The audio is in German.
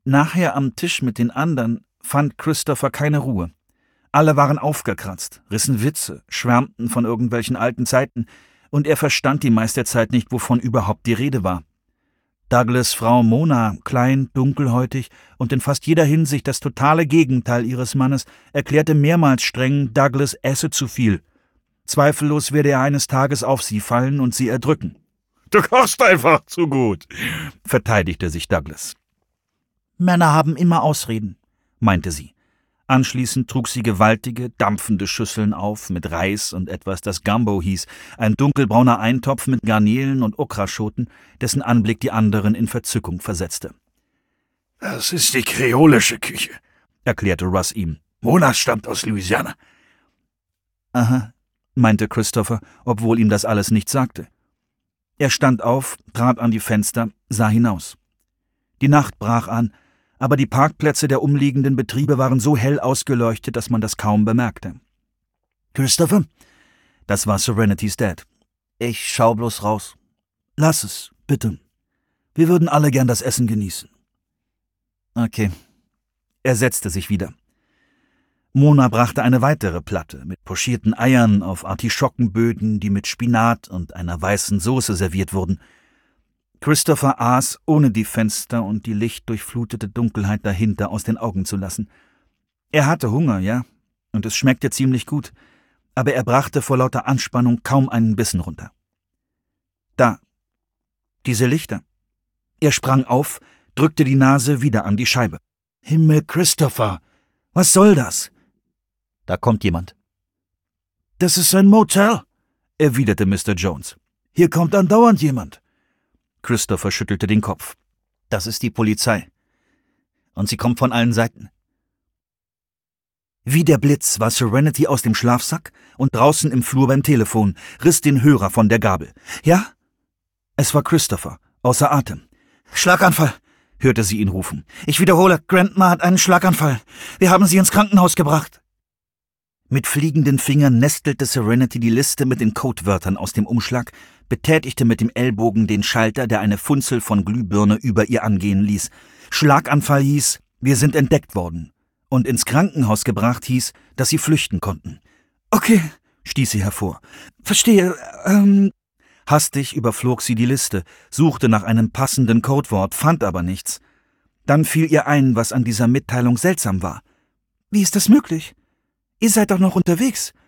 Nachher am Tisch mit den anderen fand Christopher keine Ruhe. Alle waren aufgekratzt, rissen Witze, schwärmten von irgendwelchen alten Zeiten, und er verstand die meiste Zeit nicht, wovon überhaupt die Rede war. Douglas' Frau Mona, klein, dunkelhäutig und in fast jeder Hinsicht das totale Gegenteil ihres Mannes, erklärte mehrmals streng, Douglas esse zu viel. Zweifellos werde er eines Tages auf sie fallen und sie erdrücken. »Du kochst einfach zu gut«, verteidigte sich Douglas. »Männer haben immer Ausreden«, meinte sie. Anschließend trug sie gewaltige, dampfende Schüsseln auf mit Reis und etwas, das Gumbo hieß, ein dunkelbrauner Eintopf mit Garnelen und Okraschoten, dessen Anblick die anderen in Verzückung versetzte. »Das ist die kreolische Küche«, erklärte Russ ihm. »Mona stammt aus Louisiana.« »Aha«, meinte Christopher, obwohl ihm das alles nichts sagte. Er stand auf, trat an die Fenster, sah hinaus. Die Nacht brach an, aber die Parkplätze der umliegenden Betriebe waren so hell ausgeleuchtet, dass man das kaum bemerkte. »Christopher?« Das war Serenitys Dad. »Ich schau bloß raus.« »Lass es, bitte. Wir würden alle gern das Essen genießen.« »Okay.« Er setzte sich wieder. Mona brachte eine weitere Platte mit pochierten Eiern auf Artischockenböden, die mit Spinat und einer weißen Soße serviert wurden. Christopher aß, ohne die Fenster und die lichtdurchflutete Dunkelheit dahinter aus den Augen zu lassen. Er hatte Hunger, ja, und es schmeckte ziemlich gut, aber er brachte vor lauter Anspannung kaum einen Bissen runter. Da, diese Lichter. Er sprang auf, drückte die Nase wieder an die Scheibe. »Himmel, Christopher, was soll das?« »Da kommt jemand.« »Das ist ein Motel«, erwiderte Mr. Jones. »Hier kommt andauernd jemand.« Christopher schüttelte den Kopf. »Das ist die Polizei. Und sie kommt von allen Seiten.« Wie der Blitz war Serenity aus dem Schlafsack und draußen im Flur beim Telefon, riss den Hörer von der Gabel. »Ja?« Es war Christopher, außer Atem. »Schlaganfall«, hörte sie ihn rufen. »Ich wiederhole, Grandma hat einen Schlaganfall. Wir haben sie ins Krankenhaus gebracht.« Mit fliegenden Fingern nestelte Serenity die Liste mit den Codewörtern aus dem Umschlag, betätigte mit dem Ellbogen den Schalter, der eine Funzel von Glühbirne über ihr angehen ließ. Schlaganfall hieß, wir sind entdeckt worden. Und ins Krankenhaus gebracht hieß, dass sie flüchten konnten. »Okay«, stieß sie hervor. »Verstehe, Hastig überflog sie die Liste, suchte nach einem passenden Codewort, fand aber nichts. Dann fiel ihr ein, was an dieser Mitteilung seltsam war. »Wie ist das möglich? Ihr seid doch noch unterwegs.